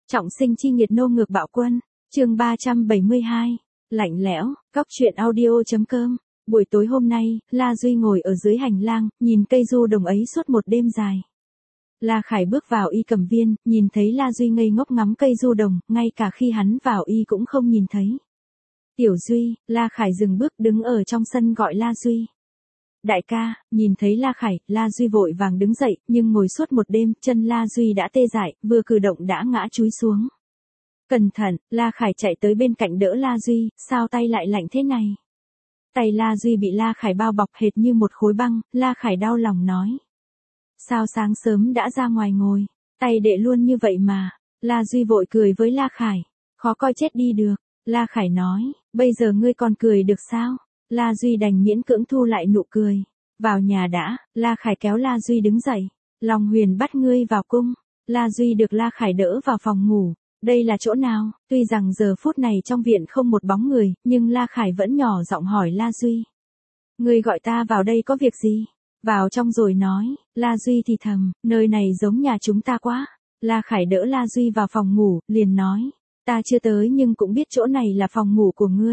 Trọng sinh chi nghiệt nô ngược bạo quân, chương 372, lạnh lẽo, góc truyện audio.com. Buổi tối hôm nay, La Duy ngồi ở dưới hành lang, nhìn cây du đồng ấy suốt một đêm dài. La Khải bước vào y cẩm viên, nhìn thấy La Duy ngây ngốc ngắm cây du đồng, ngay cả khi hắn vào y cũng không nhìn thấy. Tiểu Duy, La Khải dừng bước đứng ở trong sân gọi La Duy. Đại ca, nhìn thấy La Khải, La Duy vội vàng đứng dậy, nhưng ngồi suốt một đêm, chân La Duy đã tê dại, vừa cử động đã ngã chúi xuống. Cẩn thận, La Khải chạy tới bên cạnh đỡ La Duy, sao tay lại lạnh thế này? Tay La Duy bị La Khải bao bọc hệt như một khối băng, La Khải đau lòng nói. Sao sáng sớm đã ra ngoài ngồi, tay đệ luôn như vậy mà. La Duy vội cười với La Khải, khó coi chết đi được. La Khải nói, bây giờ ngươi còn cười được sao? La Duy đành miễn cưỡng thu lại nụ cười. Vào nhà đã, La Khải kéo La Duy đứng dậy. Long Huyền bắt ngươi vào cung. La Duy được La Khải đỡ vào phòng ngủ. Đây là chỗ nào? Tuy rằng giờ phút này trong viện không một bóng người, nhưng La Khải vẫn nhỏ giọng hỏi La Duy. Ngươi gọi ta vào đây có việc gì? Vào trong rồi nói. La Duy thì thầm, nơi này giống nhà chúng ta quá. La Khải đỡ La Duy vào phòng ngủ, liền nói. Ta chưa tới nhưng cũng biết chỗ này là phòng ngủ của ngươi.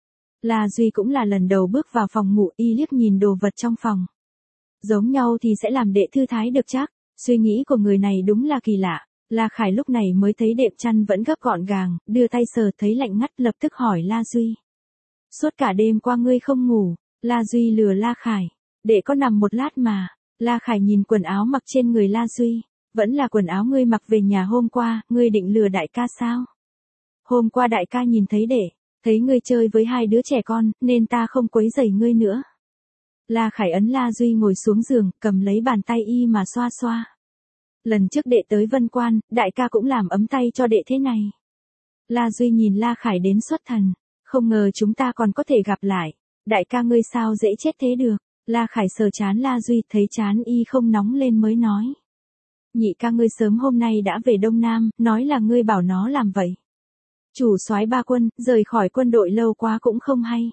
La Duy cũng là lần đầu bước vào phòng ngủ, y liếc nhìn đồ vật trong phòng. Giống nhau thì sẽ làm đệ thư thái được chắc, suy nghĩ của người này đúng là kỳ lạ. La Khải lúc này mới thấy đệm chăn vẫn gấp gọn gàng, đưa tay sờ thấy lạnh ngắt lập tức hỏi La Duy. Suốt cả đêm qua ngươi không ngủ, La Duy lừa La Khải, đệ có nằm một lát mà. La Khải nhìn quần áo mặc trên người La Duy, vẫn là quần áo ngươi mặc về nhà hôm qua, ngươi định lừa đại ca sao? Hôm qua đại ca nhìn thấy đệ. Thấy ngươi chơi với hai đứa trẻ con, nên ta không quấy rầy ngươi nữa. La Khải ấn La Duy ngồi xuống giường, cầm lấy bàn tay y mà xoa xoa. Lần trước đệ tới Vân Quan, đại ca cũng làm ấm tay cho đệ thế này. La Duy nhìn La Khải đến xuất thần, không ngờ chúng ta còn có thể gặp lại. Đại ca ngươi sao dễ chết thế được? La Khải sờ trán La Duy, thấy trán y không nóng lên mới nói. Nhị ca ngươi sớm hôm nay đã về Đông Nam, nói là ngươi bảo nó làm vậy. Chủ soái ba quân, rời khỏi quân đội lâu quá cũng không hay.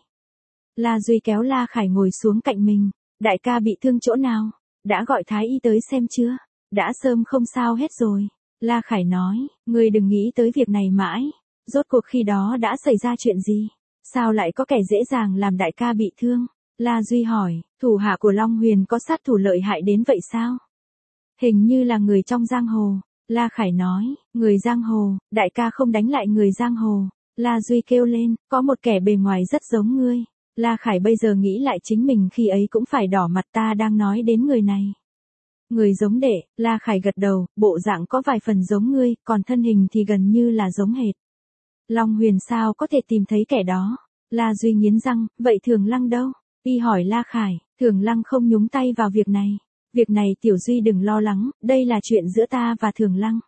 La Duy kéo La Khải ngồi xuống cạnh mình. Đại ca bị thương chỗ nào? Đã gọi thái y tới xem chưa? Đã sớm không sao hết rồi. La Khải nói, ngươi đừng nghĩ tới việc này mãi. Rốt cuộc khi đó đã xảy ra chuyện gì? Sao lại có kẻ dễ dàng làm đại ca bị thương? La Duy hỏi, thủ hạ của Long Huyền có sát thủ lợi hại đến vậy sao? Hình như là người trong giang hồ. La Khải nói, người giang hồ, đại ca không đánh lại người giang hồ. La Duy kêu lên, có một kẻ bề ngoài rất giống ngươi. La Khải bây giờ nghĩ lại chính mình khi ấy cũng phải đỏ mặt, ta đang nói đến người này. Người giống đệ, La Khải gật đầu, bộ dạng có vài phần giống ngươi, còn thân hình thì gần như là giống hệt. Long Huyền sao có thể tìm thấy kẻ đó? La Duy nghiến răng, vậy Thường Lăng đâu? Y hỏi La Khải, Thường Lăng không nhúng tay vào việc này. Việc này Tiểu Duy đừng lo lắng, đây là chuyện giữa ta và Thường Lăng.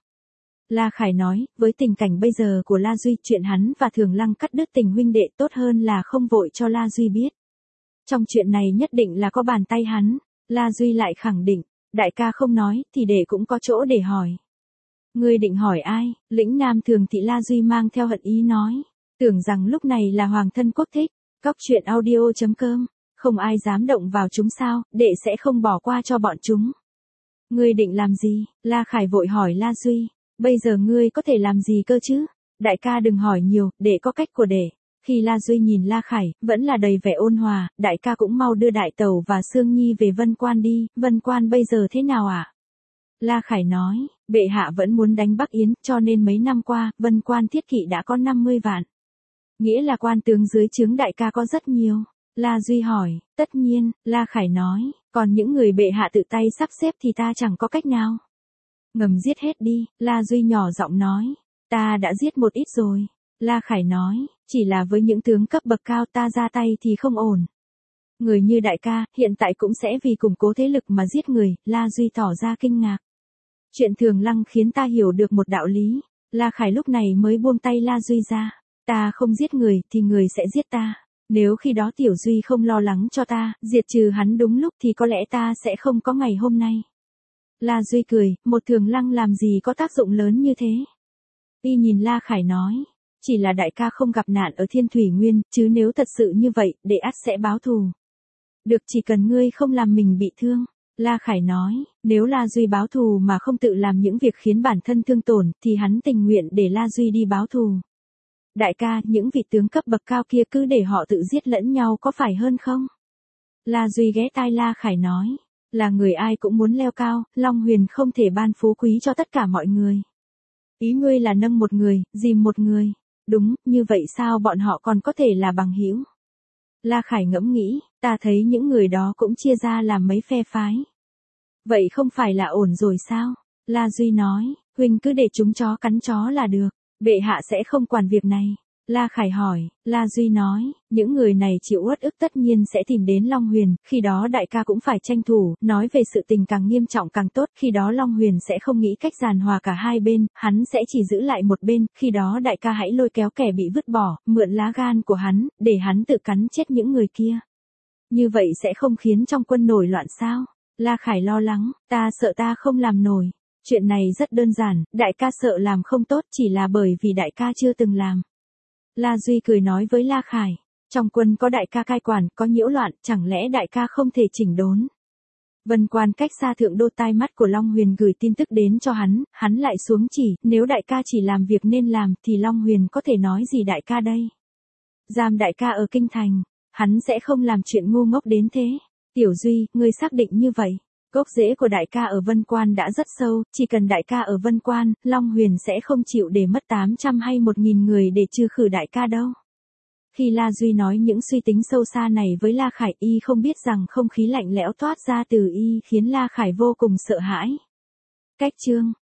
La Khải nói, với tình cảnh bây giờ của La Duy, chuyện hắn và Thường Lăng cắt đứt tình huynh đệ tốt hơn là không vội cho La Duy biết. Trong chuyện này nhất định là có bàn tay hắn. La Duy lại khẳng định, đại ca không nói, thì đệ cũng có chỗ để hỏi. Ngươi định hỏi ai? Lĩnh Nam Thường Thị. La Duy mang theo hận ý nói. Tưởng rằng lúc này là hoàng thân quốc thích. Góc truyện audio.com. Không ai dám động vào chúng sao, đệ sẽ không bỏ qua cho bọn chúng. Ngươi định làm gì? La Khải vội hỏi La Duy. Bây giờ ngươi có thể làm gì cơ chứ? Đại ca đừng hỏi nhiều, đệ có cách của đệ. Khi La Duy nhìn La Khải, vẫn là đầy vẻ ôn hòa, đại ca cũng mau đưa Đại Tẩu và Sương Nhi về Vân Quan đi, Vân Quan bây giờ thế nào ạ? La Khải nói, bệ hạ vẫn muốn đánh Bắc Yến, cho nên mấy năm qua, Vân Quan thiết kỵ đã có 50 vạn. Nghĩa là quan tướng dưới trướng đại ca có rất nhiều. La Duy hỏi, tất nhiên, La Khải nói, còn những người bệ hạ tự tay sắp xếp thì ta chẳng có cách nào. Ngầm giết hết đi, La Duy nhỏ giọng nói, ta đã giết một ít rồi. La Khải nói, chỉ là với những tướng cấp bậc cao ta ra tay thì không ổn. Người như đại ca, hiện tại cũng sẽ vì củng cố thế lực mà giết người, La Duy tỏ ra kinh ngạc. Chuyện Thường Lăng khiến ta hiểu được một đạo lý. La Khải lúc này mới buông tay La Duy ra. Ta không giết người thì người sẽ giết ta. Nếu khi đó Tiểu Duy không lo lắng cho ta, diệt trừ hắn đúng lúc thì có lẽ ta sẽ không có ngày hôm nay. La Duy cười, một Thường Lăng làm gì có tác dụng lớn như thế. Y nhìn La Khải nói, chỉ là đại ca không gặp nạn ở Thiên Thủy Nguyên, chứ nếu thật sự như vậy, đệ ắt sẽ báo thù. Được, chỉ cần ngươi không làm mình bị thương. La Khải nói, nếu La Duy báo thù mà không tự làm những việc khiến bản thân thương tổn, thì hắn tình nguyện để La Duy đi báo thù. Đại ca, những vị tướng cấp bậc cao kia cứ để họ tự giết lẫn nhau có phải hơn không? La Duy ghé tai La Khải nói, là người ai cũng muốn leo cao, Long Huyền không thể ban phú quý cho tất cả mọi người. Ý ngươi là nâng một người, dìm một người. Đúng, như vậy sao bọn họ còn có thể là bằng hữu? La Khải ngẫm nghĩ, ta thấy những người đó cũng chia ra làm mấy phe phái. Vậy không phải là ổn rồi sao? La Duy nói, huynh cứ để chúng chó cắn chó là được, bệ hạ sẽ không quản việc này. La Khải hỏi, La Duy nói, những người này chịu uất ức tất nhiên sẽ tìm đến Long Huyền, khi đó đại ca cũng phải tranh thủ, nói về sự tình càng nghiêm trọng càng tốt, khi đó Long Huyền sẽ không nghĩ cách giàn hòa cả hai bên, hắn sẽ chỉ giữ lại một bên, khi đó đại ca hãy lôi kéo kẻ bị vứt bỏ, mượn lá gan của hắn, để hắn tự cắn chết những người kia. Như vậy sẽ không khiến trong quân nổi loạn sao? La Khải lo lắng, ta sợ ta không làm nổi. Chuyện này rất đơn giản, đại ca sợ làm không tốt chỉ là bởi vì đại ca chưa từng làm. La Duy cười nói với La Khải, trong quân có đại ca cai quản, có nhiễu loạn, chẳng lẽ đại ca không thể chỉnh đốn? Vân Quan cách xa thượng đô tai mắt của Long Huyền gửi tin tức đến cho hắn lại xuống chỉ, nếu đại ca chỉ làm việc nên làm, thì Long Huyền có thể nói gì đại ca đây? Giam đại ca ở kinh thành, hắn sẽ không làm chuyện ngu ngốc đến thế. Tiểu Duy, ngươi xác định như vậy? Gốc rễ của đại ca ở Vân Quan đã rất sâu, chỉ cần đại ca ở Vân Quan, Long Huyền sẽ không chịu để mất 800 hay 1000 người để trừ khử đại ca đâu. Khi La Duy nói những suy tính sâu xa này với La Khải, y không biết rằng không khí lạnh lẽo toát ra từ y khiến La Khải vô cùng sợ hãi. Cách chương